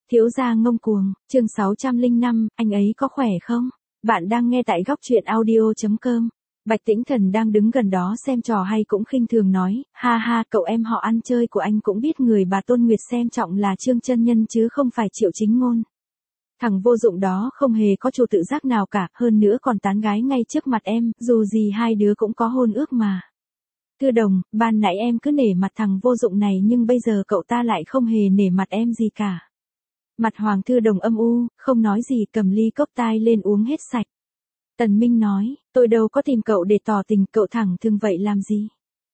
Thiếu gia ngông cuồng, chương 605, anh ấy có khỏe không? Bạn đang nghe tại góc truyện audio.com. Bạch Tĩnh Thần đang đứng gần đó xem trò hay cũng khinh thường nói, ha ha, cậu em họ ăn chơi của anh cũng biết người bà Tôn Nguyệt xem trọng là Trương Chân Nhân chứ không phải Triệu Chính Ngôn. Thằng vô dụng đó không hề có chủ tự giác nào cả, hơn nữa còn tán gái ngay trước mặt em, dù gì hai đứa cũng có hôn ước mà. Thư Đồng, ban nãy em cứ nể mặt thằng vô dụng này nhưng bây giờ cậu ta lại không hề nể mặt em gì cả. Mặt Hoàng Thư Đồng âm u, không nói gì, cầm ly cốc tai lên uống hết sạch. Tần Minh nói, tôi đâu có tìm cậu để tỏ tình, cậu thẳng thừng vậy làm gì?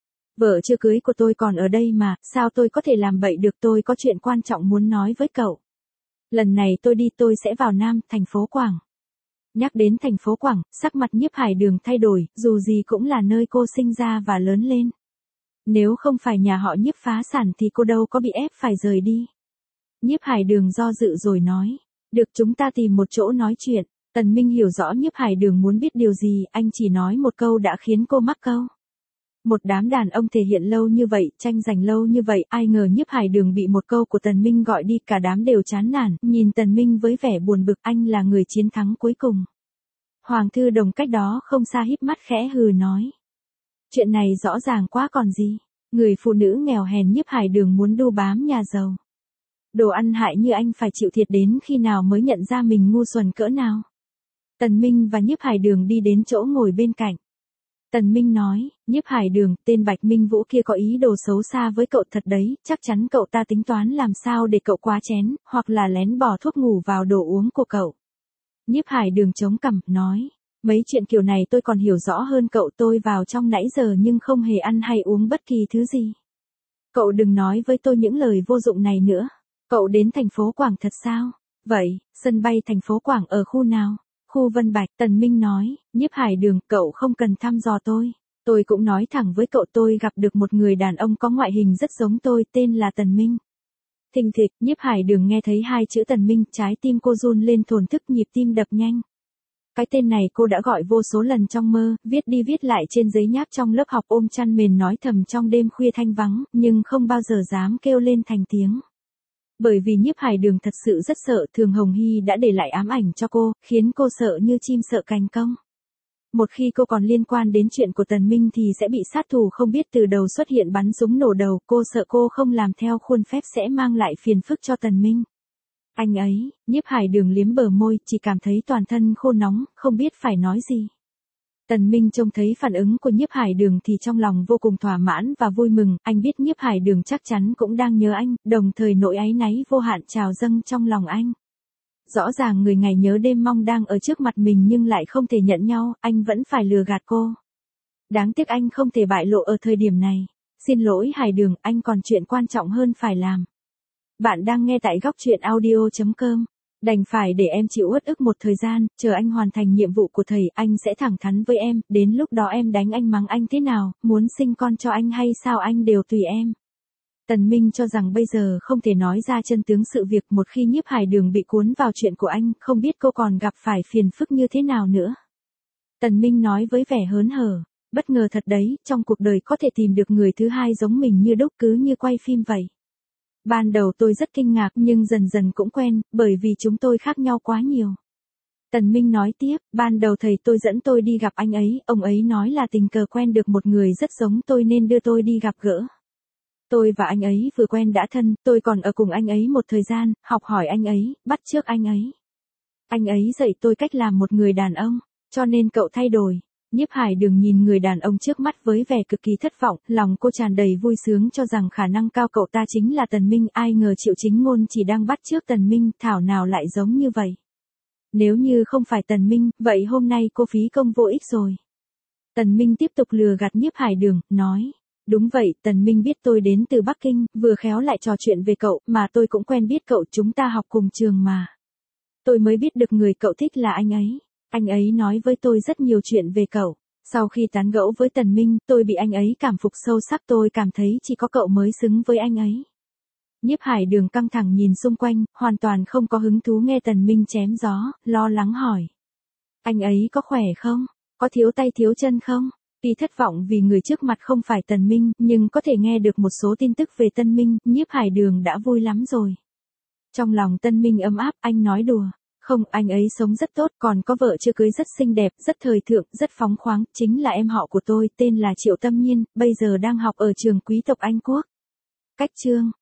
Vợ chưa cưới của tôi còn ở đây mà, sao tôi có thể làm bậy được, tôi có chuyện quan trọng muốn nói với cậu. Lần này tôi đi tôi sẽ vào Nam, thành phố Quảng. Nhắc đến thành phố Quảng, sắc mặt Nhiếp Hải Đường thay đổi, dù gì cũng là nơi cô sinh ra và lớn lên. Nếu không phải nhà họ Nhiếp phá sản thì cô đâu có bị ép phải rời đi. Nhiếp Hải Đường do dự rồi nói, được, chúng ta tìm một chỗ nói chuyện. Tần Minh hiểu rõ Nhiếp Hải Đường muốn biết điều gì, anh chỉ nói một câu đã khiến cô mắc câu. Một đám đàn ông thể hiện lâu như vậy, tranh giành lâu như vậy, ai ngờ Nhiếp Hải Đường bị một câu của Tần Minh gọi đi, cả đám đều chán nản, nhìn Tần Minh với vẻ buồn bực, anh là người chiến thắng cuối cùng. Hoàng Thư Đồng cách đó không xa híp mắt khẽ hừ nói. Chuyện này rõ ràng quá còn gì, người phụ nữ nghèo hèn Nhiếp Hải Đường muốn đu bám nhà giàu. Đồ ăn hại như anh phải chịu thiệt đến khi nào mới nhận ra mình ngu xuẩn cỡ nào. Tần Minh và Nhiếp Hải Đường đi đến chỗ ngồi bên cạnh. Tần Minh nói, Nhiếp Hải Đường, tên Bạch Minh Vũ kia có ý đồ xấu xa với cậu thật đấy, chắc chắn cậu ta tính toán làm sao để cậu quá chén, hoặc là lén bỏ thuốc ngủ vào đồ uống của cậu. Nhiếp Hải Đường chống cằm, nói, mấy chuyện kiểu này tôi còn hiểu rõ hơn cậu, tôi vào trong nãy giờ nhưng không hề ăn hay uống bất kỳ thứ gì. Cậu đừng nói với tôi những lời vô dụng này nữa. Cậu đến thành phố Quảng thật sao? Vậy, sân bay thành phố Quảng ở khu nào? Khu Vân Bạch. Tần Minh nói, Nhiếp Hải Đường, cậu không cần thăm dò tôi. Tôi cũng nói thẳng với cậu, tôi gặp được một người đàn ông có ngoại hình rất giống tôi, tên là Tần Minh. Thình thịch, Nhiếp Hải Đường nghe thấy hai chữ Tần Minh, trái tim cô run lên thổn thức, nhịp tim đập nhanh. Cái tên này cô đã gọi vô số lần trong mơ, viết đi viết lại trên giấy nháp trong lớp học, ôm chăn mền nói thầm trong đêm khuya thanh vắng, nhưng không bao giờ dám kêu lên thành tiếng. Bởi vì Nhiếp Hải Đường thật sự rất sợ, Thường Hồng Hy đã để lại ám ảnh cho cô, khiến cô sợ như chim sợ cành cong. Một khi cô còn liên quan đến chuyện của Tần Minh thì sẽ bị sát thủ không biết từ đầu xuất hiện bắn súng nổ đầu, cô sợ cô không làm theo khuôn phép sẽ mang lại phiền phức cho Tần Minh. Anh ấy, Nhiếp Hải Đường liếm bờ môi, chỉ cảm thấy toàn thân khô nóng, không biết phải nói gì. Tần Minh trông thấy phản ứng của Nhiếp Hải Đường thì trong lòng vô cùng thỏa mãn và vui mừng, anh biết Nhiếp Hải Đường chắc chắn cũng đang nhớ anh, đồng thời nỗi áy náy vô hạn trào dâng trong lòng anh. Rõ ràng người ngày nhớ đêm mong đang ở trước mặt mình nhưng lại không thể nhận nhau, anh vẫn phải lừa gạt cô. Đáng tiếc anh không thể bại lộ ở thời điểm này. Xin lỗi Hải Đường, anh còn chuyện quan trọng hơn phải làm. Bạn đang nghe tại góc truyện audio.com. Đành phải để em chịu uất ức một thời gian, chờ anh hoàn thành nhiệm vụ của thầy, anh sẽ thẳng thắn với em, đến lúc đó em đánh anh mắng anh thế nào, muốn sinh con cho anh hay sao anh đều tùy em. Tần Minh cho rằng bây giờ không thể nói ra chân tướng sự việc, một khi Nhiếp Hải Đường bị cuốn vào chuyện của anh, không biết cô còn gặp phải phiền phức như thế nào nữa. Tần Minh nói với vẻ hớn hở, bất ngờ thật đấy, trong cuộc đời có thể tìm được người thứ hai giống mình như đúc, cứ như quay phim vậy. Ban đầu tôi rất kinh ngạc nhưng dần dần cũng quen, bởi vì chúng tôi khác nhau quá nhiều. Tần Minh nói tiếp, ban đầu thầy tôi dẫn tôi đi gặp anh ấy, ông ấy nói là tình cờ quen được một người rất giống tôi nên đưa tôi đi gặp gỡ. Tôi và anh ấy vừa quen đã thân, tôi còn ở cùng anh ấy một thời gian, học hỏi anh ấy, bắt chước anh ấy. Anh ấy dạy tôi cách làm một người đàn ông, cho nên cậu thay đổi. Nhiếp Hải Đường nhìn người đàn ông trước mắt với vẻ cực kỳ thất vọng, lòng cô tràn đầy vui sướng cho rằng khả năng cao cậu ta chính là Tần Minh, ai ngờ Triệu Chính Ngôn chỉ đang bắt chước Tần Minh, thảo nào lại giống như vậy. Nếu như không phải Tần Minh, vậy hôm nay cô phí công vô ích rồi. Tần Minh tiếp tục lừa gạt Nhiếp Hải Đường, nói, đúng vậy, Tần Minh biết tôi đến từ Bắc Kinh, vừa khéo lại trò chuyện về cậu, mà tôi cũng quen biết cậu, chúng ta học cùng trường mà. Tôi mới biết được người cậu thích là anh ấy. Anh ấy nói với tôi rất nhiều chuyện về cậu. Sau khi tán gẫu với Tần Minh, tôi bị anh ấy cảm phục sâu sắc, tôi cảm thấy chỉ có cậu mới xứng với anh ấy. Nhiếp Hải Đường căng thẳng nhìn xung quanh, hoàn toàn không có hứng thú nghe Tần Minh chém gió, lo lắng hỏi. Anh ấy có khỏe không? Có thiếu tay thiếu chân không? Tuy thất vọng vì người trước mặt không phải Tần Minh, nhưng có thể nghe được một số tin tức về Tần Minh, Nhiếp Hải Đường đã vui lắm rồi. Trong lòng Tân Minh ấm áp, anh nói đùa. Không, anh ấy sống rất tốt, còn có vợ chưa cưới rất xinh đẹp, rất thời thượng, rất phóng khoáng, chính là em họ của tôi, tên là Triệu Tâm Nhiên, bây giờ đang học ở trường quý tộc Anh Quốc. Cách chương